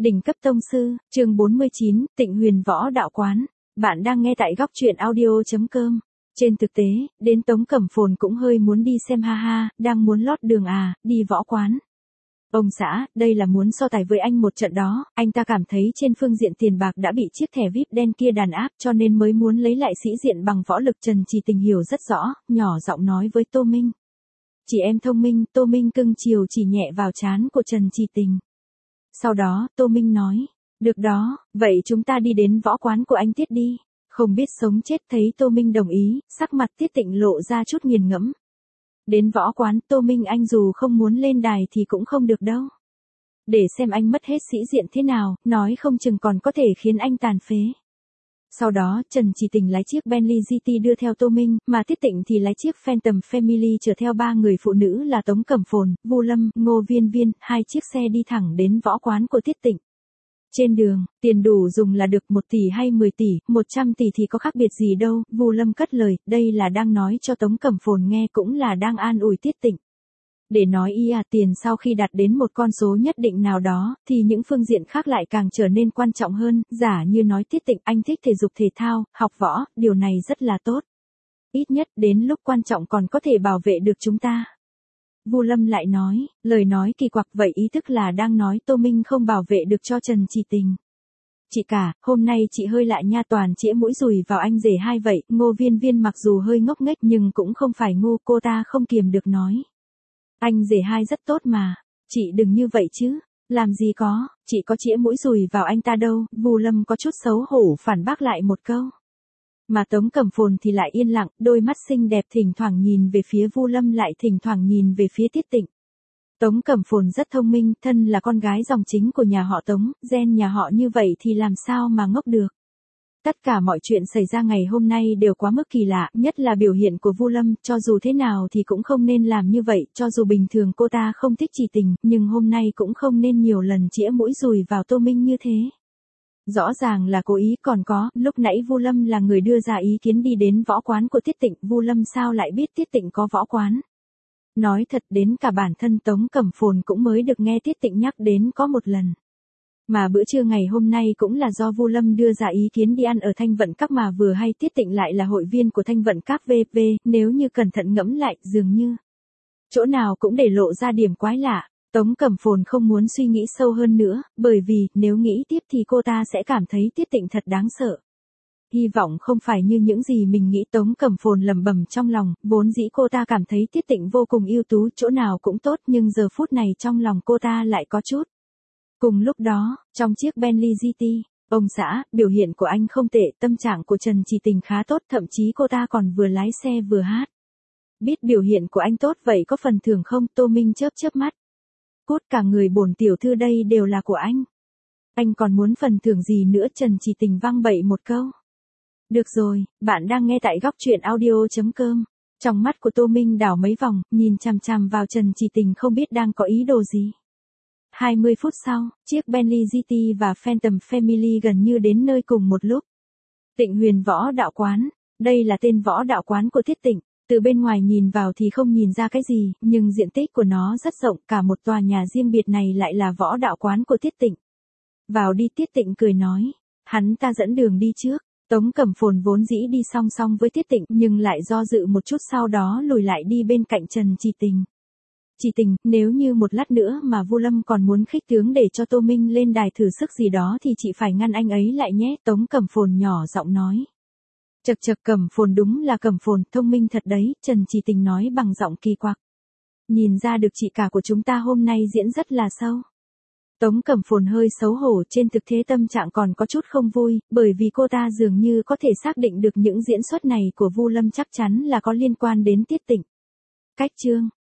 Đỉnh cấp tông sư, chương 49, Tịnh Huyền Võ Đạo Quán. Bạn đang nghe tại góc truyện audio.com. Trên thực tế, đến Tống Cẩm Phồn cũng hơi muốn đi xem ha ha, đang muốn lót đường à, đi võ quán. Ông xã, đây là muốn so tài với anh một trận đó, anh ta cảm thấy trên phương diện tiền bạc đã bị chiếc thẻ VIP đen kia đàn áp cho nên mới muốn lấy lại sĩ diện bằng võ lực. Trần Trì Tình hiểu rất rõ, nhỏ giọng nói với Tô Minh. Chị em thông minh, Tô Minh cưng chiều chỉ nhẹ vào trán của Trần Trì Tình. Sau đó, Tô Minh nói, được đó, vậy chúng ta đi đến võ quán của anh Tiết đi. Không biết sống chết thấy Tô Minh đồng ý, sắc mặt Tiết Tịnh lộ ra chút nghiền ngẫm. Đến võ quán, Tô Minh anh dù không muốn lên đài thì cũng không được đâu. Để xem anh mất hết sĩ diện thế nào, nói không chừng còn có thể khiến anh tàn phế. Sau đó, Trần Trì Tình lái chiếc Bentley GT đưa theo Tô Minh, mà Tiết Tịnh thì lái chiếc Phantom Family chở theo 3 người phụ nữ là Tống Cẩm Phồn, Vu Lâm, Ngô Viên Viên, 2 chiếc xe đi thẳng đến võ quán của Tiết Tịnh. Trên đường, tiền đủ dùng là được 1 tỷ hay 10 tỷ, 100 tỷ thì có khác biệt gì đâu, Vu Lâm cất lời, đây là đang nói cho Tống Cẩm Phồn nghe cũng là đang an ủi Tiết Tịnh. Để nói tiền sau khi đạt đến một con số nhất định nào đó, thì những phương diện khác lại càng trở nên quan trọng hơn, giả như nói Tiết Tịnh anh thích thể dục thể thao, học võ, điều này rất là tốt. Ít nhất đến lúc quan trọng còn có thể bảo vệ được chúng ta. Vu Lâm lại nói, lời nói kỳ quặc vậy ý thức là đang nói Tô Minh không bảo vệ được cho Trần Trì Tình. Chị cả, hôm nay chị hơi lạ nha, toàn chĩa mũi dùi vào anh rể hai vậy, Ngô Viên Viên mặc dù hơi ngốc nghếch nhưng cũng không phải ngu, cô ta không kiềm được nói. Anh rể hai rất tốt mà, chị đừng như vậy chứ, làm gì có, chị có chĩa mũi dùi vào anh ta đâu, Vu Lâm có chút xấu hổ phản bác lại một câu. Mà Tống Cẩm Phồn thì lại yên lặng, đôi mắt xinh đẹp thỉnh thoảng nhìn về phía Vu Lâm lại thỉnh thoảng nhìn về phía Tiết Tịnh. Tống Cẩm Phồn rất thông minh, thân là con gái dòng chính của nhà họ Tống, gen nhà họ như vậy thì làm sao mà ngốc được. Tất cả mọi chuyện xảy ra ngày hôm nay đều quá mức kỳ lạ, nhất là biểu hiện của Vu Lâm, cho dù thế nào thì cũng không nên làm như vậy, cho dù bình thường cô ta không thích Trì Tình, nhưng hôm nay cũng không nên nhiều lần chĩa mũi dùi vào Tô Minh như thế. Rõ ràng là cố ý, còn có, lúc nãy Vu Lâm là người đưa ra ý kiến đi đến võ quán của Tiết Tịnh, Vu Lâm sao lại biết Tiết Tịnh có võ quán. Nói thật đến cả bản thân Tống Cẩm Phồn cũng mới được nghe Tiết Tịnh nhắc đến có một lần. Mà bữa trưa ngày hôm nay cũng là do Vu Lâm đưa ra ý kiến đi ăn ở Thanh Vận Các mà vừa hay Tiết Tịnh lại là hội viên của Thanh Vận Các VV, nếu như cẩn thận ngẫm lại, dường như chỗ nào cũng để lộ ra điểm quái lạ. Tống Cẩm Phồn không muốn suy nghĩ sâu hơn nữa, bởi vì nếu nghĩ tiếp thì cô ta sẽ cảm thấy Tiết Tịnh thật đáng sợ. Hy vọng không phải như những gì mình nghĩ, Tống Cẩm Phồn lẩm bẩm trong lòng, vốn dĩ cô ta cảm thấy Tiết Tịnh vô cùng ưu tú, chỗ nào cũng tốt, nhưng giờ phút này trong lòng cô ta lại có chút. Cùng lúc đó, trong chiếc Bentley GT, ông xã, biểu hiện của anh không tệ, tâm trạng của Trần Trì Tình khá tốt, thậm chí cô ta còn vừa lái xe vừa hát. Biết biểu hiện của anh tốt vậy có phần thưởng không? Tô Minh chớp chớp mắt. Cút, cả người bổn tiểu thư đây đều là của anh. Anh còn muốn phần thưởng gì nữa? Trần Trì Tình văng bậy một câu. Được rồi, bạn đang nghe tại góc truyện audio.com. Trong mắt của Tô Minh đảo mấy vòng, nhìn chằm chằm vào Trần Trì Tình không biết đang có ý đồ gì. 20 phút sau, chiếc Bentley GT và Phantom Family gần như đến nơi cùng một lúc. Tịnh Huyền Võ Đạo Quán, đây là tên võ đạo quán của Tiết Tịnh. Từ bên ngoài nhìn vào thì không nhìn ra cái gì, nhưng diện tích của nó rất rộng, cả một tòa nhà riêng biệt này lại là võ đạo quán của Tiết Tịnh. Vào đi, Tiết Tịnh cười nói, hắn ta dẫn đường đi trước. Tống Cẩm Phồn vốn dĩ đi song song với Tiết Tịnh nhưng lại do dự một chút, sau đó lùi lại đi bên cạnh Trần Trì Tình. Trì Tình, nếu như một lát nữa mà Vu Lâm còn muốn khích tướng để cho Tô Minh lên đài thử sức gì đó thì chị phải ngăn anh ấy lại nhé, Tống Cẩm Phồn nhỏ giọng nói. Chật chật, Cẩm Phồn đúng là Cẩm Phồn, thông minh thật đấy, Trần Trì Tình nói bằng giọng kỳ quặc. Nhìn ra được chị cả của chúng ta hôm nay diễn rất là sâu. Tống Cẩm Phồn hơi xấu hổ, trên thực tế tâm trạng còn có chút không vui, bởi vì cô ta dường như có thể xác định được những diễn xuất này của Vu Lâm chắc chắn là có liên quan đến Tiết Tịnh. Cách chương